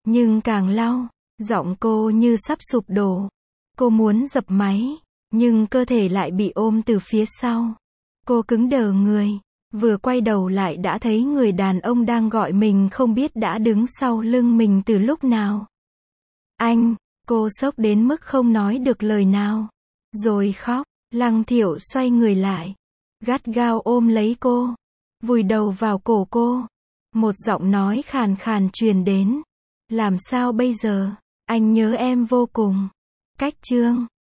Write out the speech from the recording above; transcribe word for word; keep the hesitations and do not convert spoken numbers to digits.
Nhưng càng lau, giọng cô như sắp sụp đổ. Cô muốn dập máy, nhưng cơ thể lại bị ôm từ phía sau. Cô cứng đờ người, vừa quay đầu lại đã thấy người đàn ông đang gọi mình không biết đã đứng sau lưng mình từ lúc nào. Anh, cô sốc đến mức không nói được lời nào. Rồi khóc, Lăng Thiệu xoay người lại, gắt gao ôm lấy cô, vùi đầu vào cổ cô. Một giọng nói khàn khàn truyền đến. Làm sao bây giờ? Anh nhớ em vô cùng. Cách chương